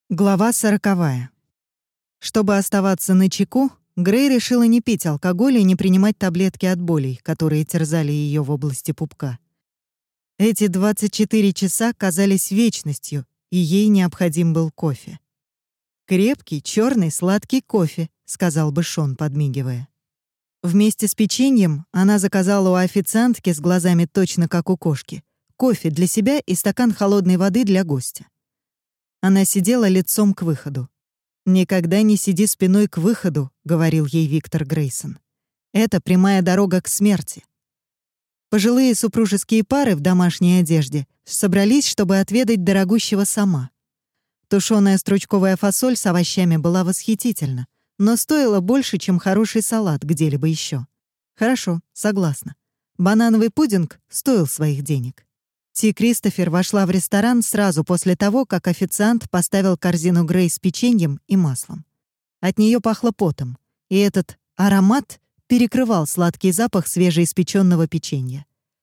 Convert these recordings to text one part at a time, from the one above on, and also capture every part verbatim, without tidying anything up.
Глава сороковая. Чтобы оставаться начеку, Грей решила не пить алкоголь и не принимать таблетки от болей, которые терзали ее в области пупка. Эти двадцать четыре часа казались вечностью, и ей необходим был кофе. «Крепкий, черный, сладкий кофе», — сказал бы Шон, подмигивая. Вместе с печеньем она заказала у официантки с глазами точно как у кошки кофе для себя и стакан холодной воды для гостя. Она сидела лицом к выходу. «Никогда не сиди спиной к выходу», — говорил ей Виктор Грейсон. «Это прямая дорога к смерти». Пожилые супружеские пары в домашней одежде собрались, чтобы отведать дорогущего сама. Тушёная стручковая фасоль с овощами была восхитительна, но стоила больше, чем хороший салат где-либо еще. Хорошо, согласна. Банановый пудинг стоил своих денег. Ти Кристофер вошла в ресторан сразу после того, как официант поставил корзину Грей с печеньем и маслом. От нее пахло потом, и этот аромат перекрывал сладкий запах свежеиспеченного печенья.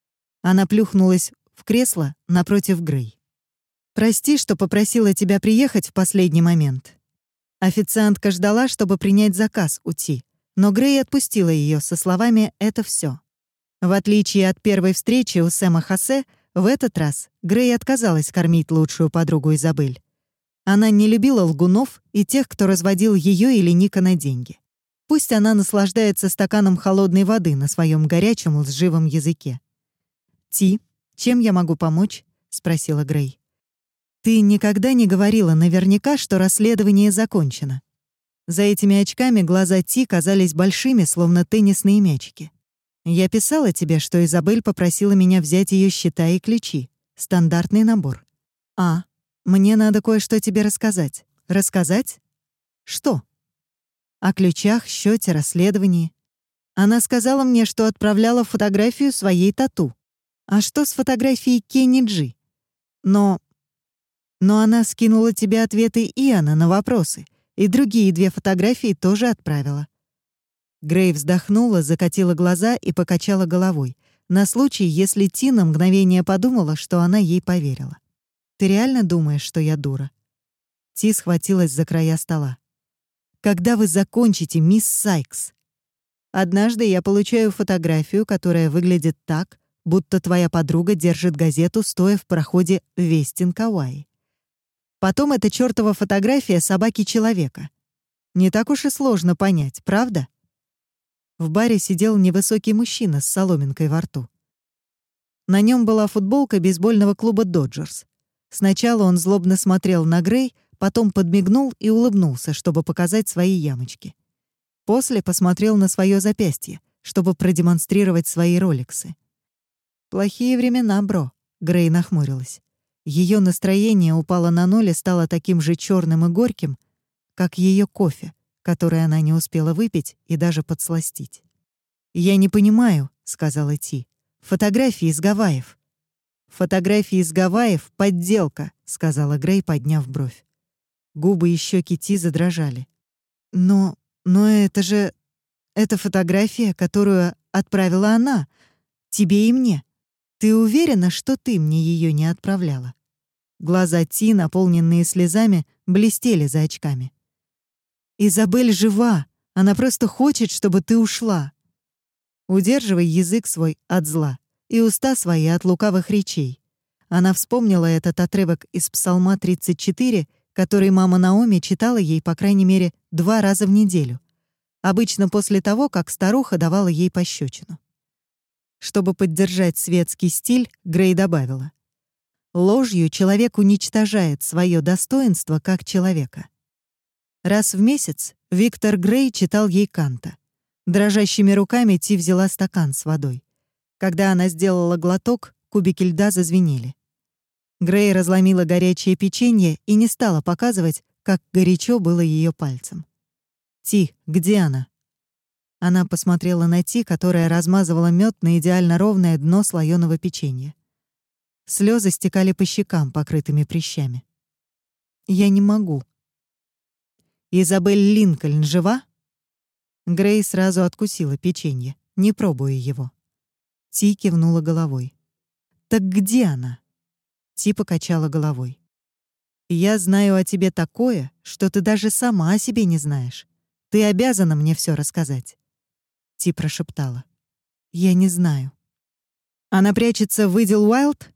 Она плюхнулась в кресло напротив Грей. «Прости, что попросила тебя приехать в последний момент». Официантка ждала, чтобы принять заказ у Ти, но Грей отпустила ее со словами «это все». В отличие от первой встречи у Сэма Хосе, в этот раз Грей отказалась кормить лучшую подругу Изабель. Она не любила лгунов и тех, кто разводил ее или Ника на деньги. Пусть она наслаждается стаканом холодной воды на своем горячем лживом языке. «Ти, чем я могу помочь?» — спросила Грей. «Ты никогда не говорила наверняка, что расследование закончено». За этими очками глаза Ти казались большими, словно теннисные мячики. «Я писала тебе, что Изабель попросила меня взять ее счета и ключи. Стандартный набор. А, мне надо кое-что тебе рассказать». «Рассказать? Что?» «О ключах, счете, расследовании». Она сказала мне, что отправляла фотографию своей тату. А что с фотографией Кенни Джи? Но... Но она скинула тебе ответы Иоанна на вопросы, и другие две фотографии тоже отправила. Грей вздохнула, закатила глаза и покачала головой, на случай, если Ти на мгновение подумала, что она ей поверила. «Ты реально думаешь, что я дура?» Ти схватилась за края стола. «Когда вы закончите, мисс Сайкс?» «Однажды я получаю фотографию, которая выглядит так, будто твоя подруга держит газету, стоя в проходе в Вестин-Кауай. Потом эта чёртова фотография собаки-человека. Не так уж и сложно понять, правда?» В баре сидел невысокий мужчина с соломинкой во рту. На нем была футболка бейсбольного клуба «Доджерс». Сначала он злобно смотрел на Грей, потом подмигнул и улыбнулся, чтобы показать свои ямочки. После посмотрел на свое запястье, чтобы продемонстрировать свои роликсы. «Плохие времена, бро», — Грей нахмурилась. Ее настроение упало на ноль и стало таким же черным и горьким, как ее кофе, который она не успела выпить и даже подсластить. «Я не понимаю», — сказала Ти. «Фотографии из Гавайев». «Фотографии из Гавайев — подделка», — сказала Грей, подняв бровь. Губы и щеки Ти задрожали. «Но... но это же... это фотография, которую отправила она. Тебе и мне. Ты уверена, что ты мне ее не отправляла?» Глаза Ти, наполненные слезами, блестели за очками. «Изабель жива. Она просто хочет, чтобы ты ушла. Удерживай язык свой от зла и уста свои от лукавых речей». Она вспомнила этот отрывок из Псалма тридцать четыре, который мама Наоми читала ей, по крайней мере, два раза в неделю, обычно после того, как старуха давала ей пощечину. Чтобы поддержать светский стиль, Грей добавила: «Ложью человек уничтожает свое достоинство как человека». Раз в месяц Виктор Грей читал ей Канта. Дрожащими руками Ти взяла стакан с водой. Когда она сделала глоток, кубики льда зазвенели. Грей разломила горячее печенье и не стала показывать, как горячо было ее пальцем. «Ти, где она?» Она посмотрела на Ти, которая размазывала мед на идеально ровное дно слоеного печенья. Слезы стекали по щекам, покрытыми прыщами. «Я не могу». «Изабель Линкольн жива?» Грей сразу откусила печенье, не пробуя его. Ти кивнула головой. «Так где она?» Ти покачала головой. Я знаю о тебе такое, что ты даже сама о себе не знаешь. Ты обязана мне все рассказать». Ти прошептала. «Я не знаю». «Она прячется в Идил Уайлд?»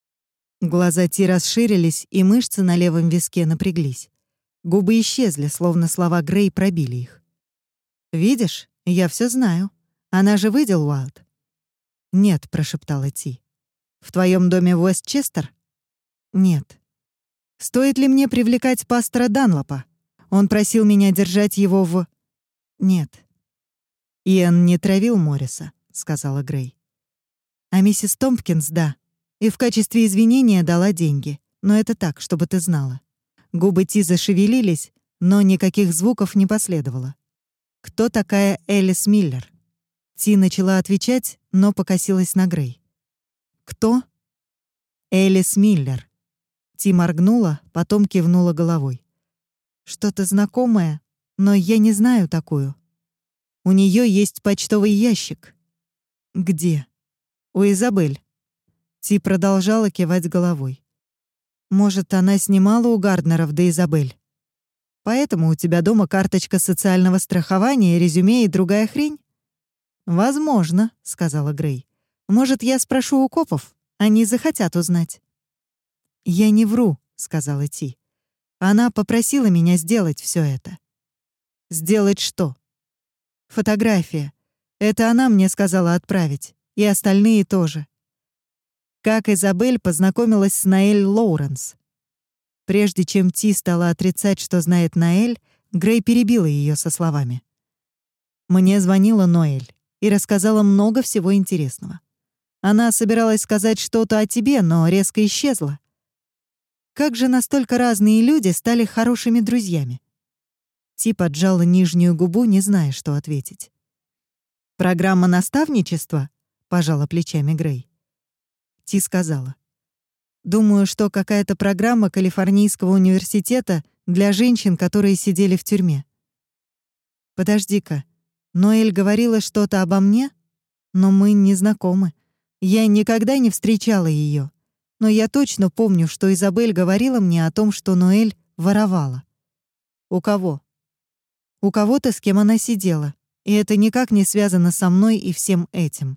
Глаза Ти расширились, и мышцы на левом виске напряглись. Губы исчезли, словно слова Грей пробили их. «Видишь, я все знаю. Она же в Идил Уайлд?» «Нет», — прошептала Ти. «В твоем доме в Уэстчестер?» «Нет». «Стоит ли мне привлекать пастора Данлопа? Он просил меня держать его в...» «Нет». «Иэн не травил Морриса», — сказала Грей. «А миссис Томпкинс, да. И в качестве извинения дала деньги. Но это так, чтобы ты знала». Губы Ти зашевелились, но никаких звуков не последовало. «Кто такая Элис Миллер?» Ти начала отвечать, но покосилась на Грей. «Кто?» «Элис Миллер». Ти моргнула, потом кивнула головой. «Что-то знакомое, но я не знаю такую. У нее есть почтовый ящик». «Где?» «У Изабель». Ти продолжала кивать головой. «Может, она снимала у Гарднеров до Изабель? Поэтому у тебя дома карточка социального страхования, резюме и другая хрень?» «Возможно», — сказала Грей. «Может, я спрошу у копов? Они захотят узнать». «Я не вру», — сказала Ти. «Она попросила меня сделать все это». «Сделать что?» «Фотография. Это она мне сказала отправить. И остальные тоже». Как Изабель познакомилась с Наэль Лоуренс. Прежде чем Ти стала отрицать, что знает Наэль, Грей перебила ее со словами. «Мне звонила Ноэль и рассказала много всего интересного. Она собиралась сказать что-то о тебе, но резко исчезла. Как же настолько разные люди стали хорошими друзьями?» Ти поджала нижнюю губу, не зная, что ответить. «Программа наставничества?» — пожала плечами Грей. Ти сказала. «Думаю, что какая-то программа Калифорнийского университета для женщин, которые сидели в тюрьме». «Подожди-ка, Ноэль говорила что-то обо мне? Но мы не знакомы. Я никогда не встречала ее. Но я точно помню, что Изабель говорила мне о том, что Ноэль воровала». «У кого?» «У кого-то, с кем она сидела. И это никак не связано со мной и всем этим».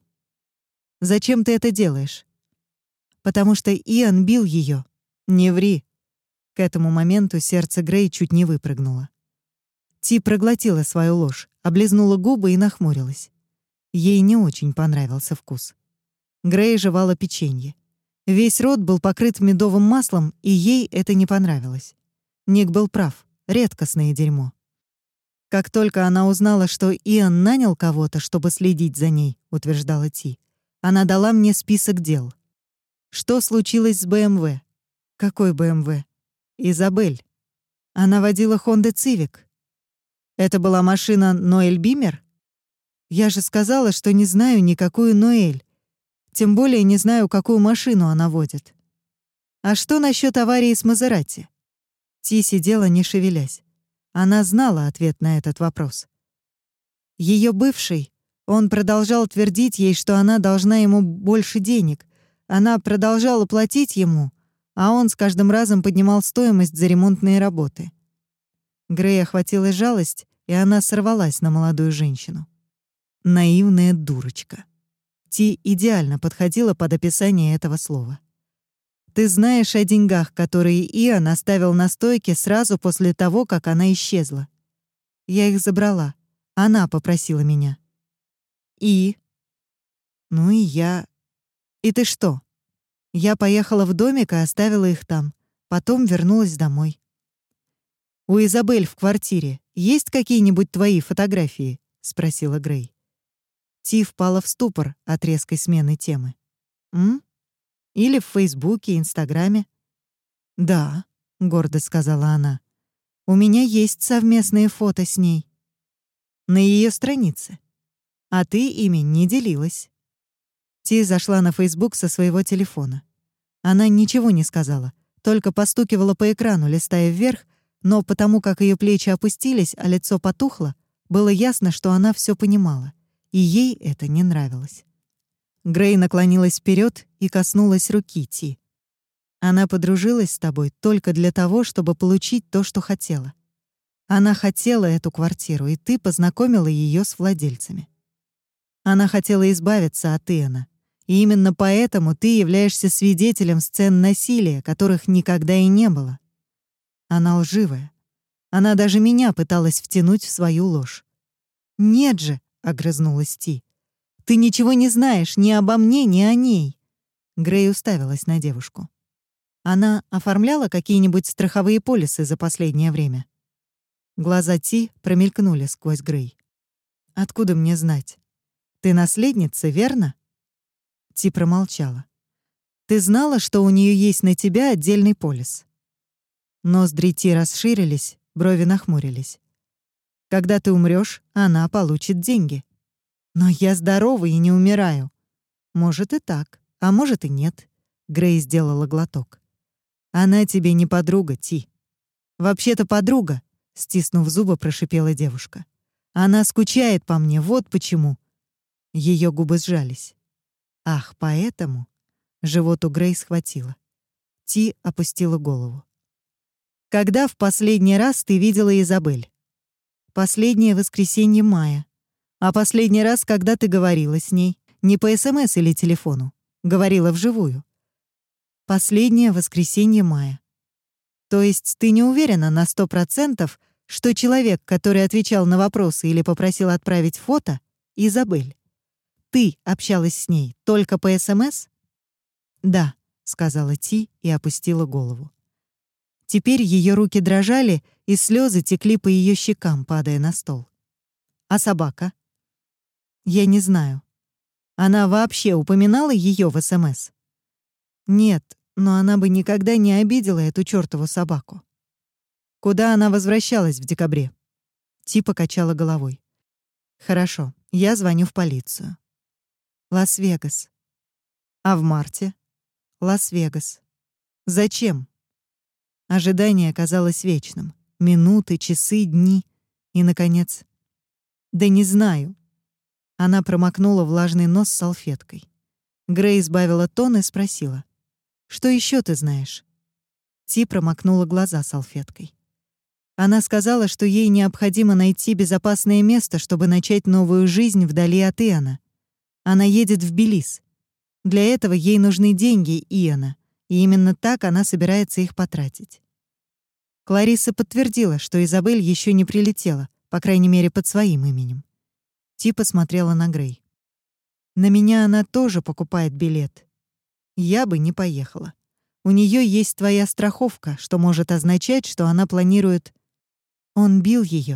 «Зачем ты это делаешь?» «Потому что Иэн бил ее. Не ври». К этому моменту сердце Грей чуть не выпрыгнуло. Ти проглотила свою ложь, облизнула губы и нахмурилась. Ей не очень понравился вкус. Грей жевала печенье. Весь рот был покрыт медовым маслом, и ей это не понравилось. Ник был прав. Редкостное дерьмо. Как только она узнала, что Иэн нанял кого-то, чтобы следить за ней, утверждала Ти, она дала мне список дел. Что случилось с БМВ? Какой БМВ? Изабель. Она водила Honda Civic. Это была машина Ноэль Бимер? Я же сказала, что не знаю никакую Ноэль. Тем более не знаю, какую машину она водит. А что насчет аварии с Мазерати? Ти сидела, не шевелясь. Она знала ответ на этот вопрос. Ее бывший, он продолжал твердить ей, что она должна ему больше денег. Она продолжала платить ему, а он с каждым разом поднимал стоимость за ремонтные работы. Грей охватила жалость, и она сорвалась на молодую женщину. Наивная дурочка. Ти идеально подходила под описание этого слова. «Ты знаешь о деньгах, которые Иэн оставил на стойке сразу после того, как она исчезла. Я их забрала. Она попросила меня». «И?» «Ну и я...» «И ты что?» «Я поехала в домик и оставила их там. Потом вернулась домой». «У Изабель в квартире есть какие-нибудь твои фотографии?» — спросила Грей. Ти впала в ступор от резкой смены темы. «М? Или в Фейсбуке, Инстаграме?» «Да», — гордо сказала она. «У меня есть совместные фото с ней. На ее странице. А ты ими не делилась». Ти зашла на Фейсбук со своего телефона. Она ничего не сказала, только постукивала по экрану, листая вверх, но потому как ее плечи опустились, а лицо потухло, было ясно, что она все понимала, и ей это не нравилось. Грей наклонилась вперед и коснулась руки Ти. Она подружилась с тобой только для того, чтобы получить то, что хотела. Она хотела эту квартиру, и ты познакомила ее с владельцами. Она хотела избавиться от Иэна, и именно поэтому ты являешься свидетелем сцен насилия, которых никогда и не было. Она лживая. Она даже меня пыталась втянуть в свою ложь. «Нет же», — огрызнулась Ти, — «ты ничего не знаешь ни обо мне, ни о ней». Грей уставилась на девушку. Она оформляла какие-нибудь страховые полисы за последнее время? Глаза Ти промелькнули сквозь Грей. «Откуда мне знать? Ты наследница, верно?» Ти промолчала. «Ты знала, что у нее есть на тебя отдельный полис?» Ноздри Ти расширились, брови нахмурились. «Когда ты умрёшь, она получит деньги. Но я здорова и не умираю. Может и так, а может и нет». Грей сделала глоток. «Она тебе не подруга, Ти». «Вообще-то подруга», — стиснув зубы, прошипела девушка. «Она скучает по мне, вот почему». Ее губы сжались. «Ах, поэтому?» Живот у Грей схватило. Ти опустила голову. «Когда в последний раз ты видела Изабель?» «Последнее воскресенье мая. А последний раз, когда ты говорила с ней? Не по СМС или телефону. Говорила вживую». «Последнее воскресенье мая. То есть ты не уверена на сто процентов, что человек, который отвечал на вопросы или попросил отправить фото, — Изабель? Ты общалась с ней только по СМС?» «Да», — сказала Ти и опустила голову. Теперь ее руки дрожали, и слезы текли по ее щекам, падая на стол. «А собака?» «Я не знаю. Она вообще упоминала ее в СМС?» «Нет, но она бы никогда не обидела эту чёртову собаку». «Куда она возвращалась в декабре?» Ти покачала головой. «Хорошо, я звоню в полицию». «Лас-Вегас». «А в марте?» «Лас-Вегас». «Зачем?» Ожидание казалось вечным. Минуты, часы, дни. И, наконец... «Да не знаю». Она промокнула влажный нос салфеткой. Грей избавила тон и спросила. «Что еще ты знаешь?» Ти промокнула глаза салфеткой. Она сказала, что ей необходимо найти безопасное место, чтобы начать новую жизнь вдали от Иэна. Она едет в Белиз. Для этого ей нужны деньги Иэна, и именно так она собирается их потратить. Клариса подтвердила, что Изабель еще не прилетела, по крайней мере, под своим именем. Ти посмотрела на Грей. «На меня она тоже покупает билет. Я бы не поехала. У нее есть твоя страховка, что может означать, что она планирует...» Он бил ее.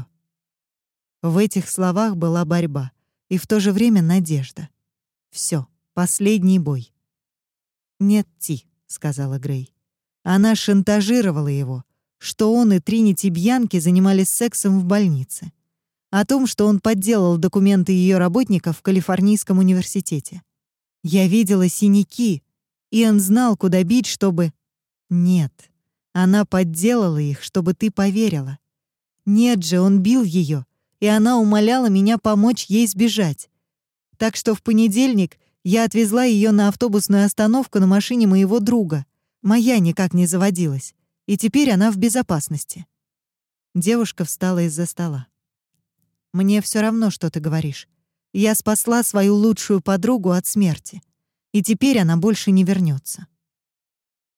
В этих словах была борьба и в то же время надежда. Все, последний бой. «Нет, Ти», — сказала Грей. Она шантажировала его, что он и Тринити Бьянки занимались сексом в больнице. О том, что он подделал документы ее работников в Калифорнийском университете. Я видела синяки, и он знал, куда бить, чтобы... Нет, она подделала их, чтобы ты поверила. Нет же, он бил ее, и она умоляла меня помочь ей сбежать. Так что в понедельник я отвезла ее на автобусную остановку на машине моего друга. Моя никак не заводилась, и теперь она в безопасности. Девушка встала из-за стола. «Мне все равно, что ты говоришь. Я спасла свою лучшую подругу от смерти, и теперь она больше не вернется.